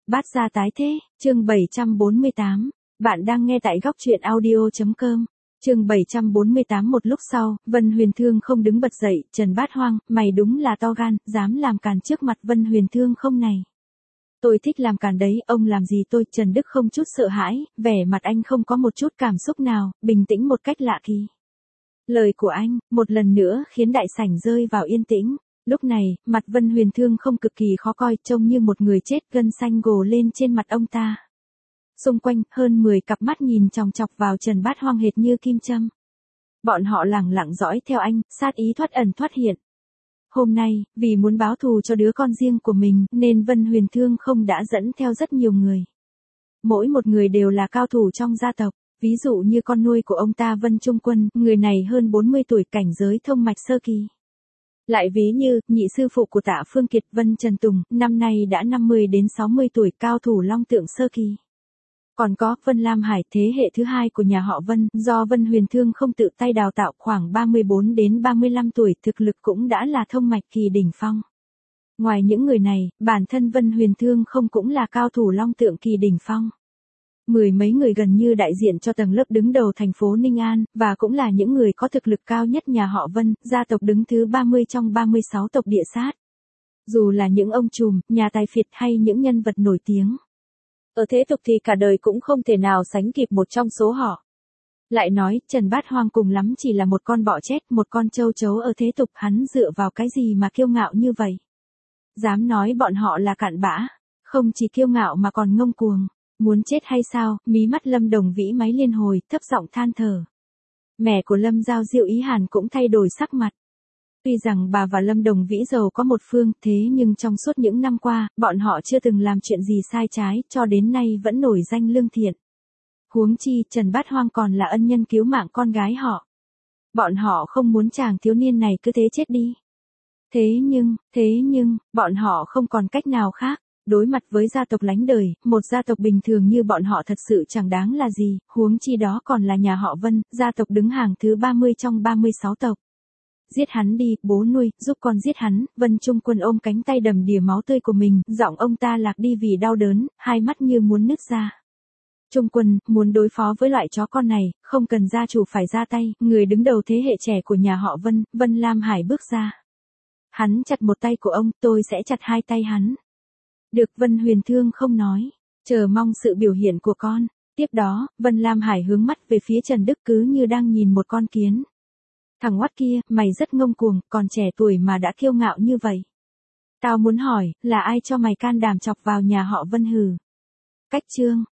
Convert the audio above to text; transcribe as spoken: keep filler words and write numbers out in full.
Bát gia tái thế, chương bảy trăm bốn mươi tám. Bạn đang nghe tại góc truyện audio chấm com. Chương bảy trăm bốn mươi tám. Một lúc sau, Vân Huyền Thương không đứng bật dậy, Trần Bát Hoang, mày đúng là to gan, dám làm càn trước mặt Vân Huyền Thương không này. Tôi thích làm càn đấy, ông làm gì tôi, Trần Đức không chút sợ hãi, vẻ mặt anh không có một chút cảm xúc nào, bình tĩnh một cách lạ kỳ. Lời của anh, một lần nữa khiến đại sảnh rơi vào yên tĩnh. Lúc này, mặt Vân Huyền Thương không cực kỳ khó coi, trông như một người chết, gân xanh gồ lên trên mặt ông ta. Xung quanh, hơn mười cặp mắt nhìn chòng chọc vào Trần Bát Hoang hệt như kim châm. Bọn họ lẳng lặng dõi theo anh, sát ý thoát ẩn thoát hiện. Hôm nay, vì muốn báo thù cho đứa con riêng của mình, nên Vân Huyền Thương không đã dẫn theo rất nhiều người. Mỗi một người đều là cao thủ trong gia tộc. Ví dụ như con nuôi của ông ta Vân Trung Quân, người này hơn bốn mươi tuổi, cảnh giới thông mạch sơ kỳ. Lại ví như, nhị sư phụ của Tạ Phương Kiệt Vân Trần Tùng, năm nay đã năm mươi đến sáu mươi tuổi, cao thủ long tượng sơ kỳ. Còn có, Vân Lam Hải, thế hệ thứ hai của nhà họ Vân, do Vân Huyền Thương không tự tay đào tạo, khoảng ba mươi bốn đến ba mươi lăm tuổi, thực lực cũng đã là thông mạch kỳ đỉnh phong. Ngoài những người này, bản thân Vân Huyền Thương không cũng là cao thủ long tượng kỳ đỉnh phong. Mười mấy người gần như đại diện cho tầng lớp đứng đầu thành phố Ninh An, và cũng là những người có thực lực cao nhất nhà họ Vân, gia tộc đứng thứ ba mươi trong ba mươi sáu tộc địa sát. Dù là những ông trùm, nhà tài phiệt hay những nhân vật nổi tiếng. Ở thế tục thì cả đời cũng không thể nào sánh kịp một trong số họ. Lại nói, Trần Bát Hoang cùng lắm chỉ là một con bọ chết, một con châu chấu ở thế tục, hắn dựa vào cái gì mà kiêu ngạo như vậy? Dám nói bọn họ là cặn bã, không chỉ kiêu ngạo mà còn ngông cuồng. Muốn chết hay sao? Mí mắt Lâm Đồng Vĩ máy liên hồi, thấp giọng than thở. Mẹ của Lâm Giao Diêu Ý Hàn cũng thay đổi sắc mặt. Tuy rằng bà và Lâm Đồng Vĩ giàu có một phương, thế nhưng trong suốt những năm qua, bọn họ chưa từng làm chuyện gì sai trái, cho đến nay vẫn nổi danh lương thiện. Huống chi, Trần Bát Hoang còn là ân nhân cứu mạng con gái họ. Bọn họ không muốn chàng thiếu niên này cứ thế chết đi. Thế nhưng, thế nhưng, bọn họ không còn cách nào khác. Đối mặt với gia tộc lánh đời, một gia tộc bình thường như bọn họ thật sự chẳng đáng là gì, huống chi đó còn là nhà họ Vân, gia tộc đứng hàng thứ ba mươi trong ba mươi sáu tộc. Giết hắn đi, bố nuôi, giúp con giết hắn. Vân Trung Quân ôm cánh tay đầm đìa máu tươi của mình, giọng ông ta lạc đi vì đau đớn, hai mắt như muốn nứt ra. Trung Quân, muốn đối phó với loại chó con này, không cần gia chủ phải ra tay, người đứng đầu thế hệ trẻ của nhà họ Vân, Vân Lam Hải bước ra. Hắn chặt một tay của ông, tôi sẽ chặt hai tay hắn. Được, Vân Huyền Thương không nói, chờ mong sự biểu hiện của con. Tiếp đó, Vân Lam Hải hướng mắt về phía Trần Đức cứ như đang nhìn một con kiến. Thằng oát kia, mày rất ngông cuồng, còn trẻ tuổi mà đã kiêu ngạo như vậy. Tao muốn hỏi, là ai cho mày can đảm chọc vào nhà họ Vân hừ? Cách chương.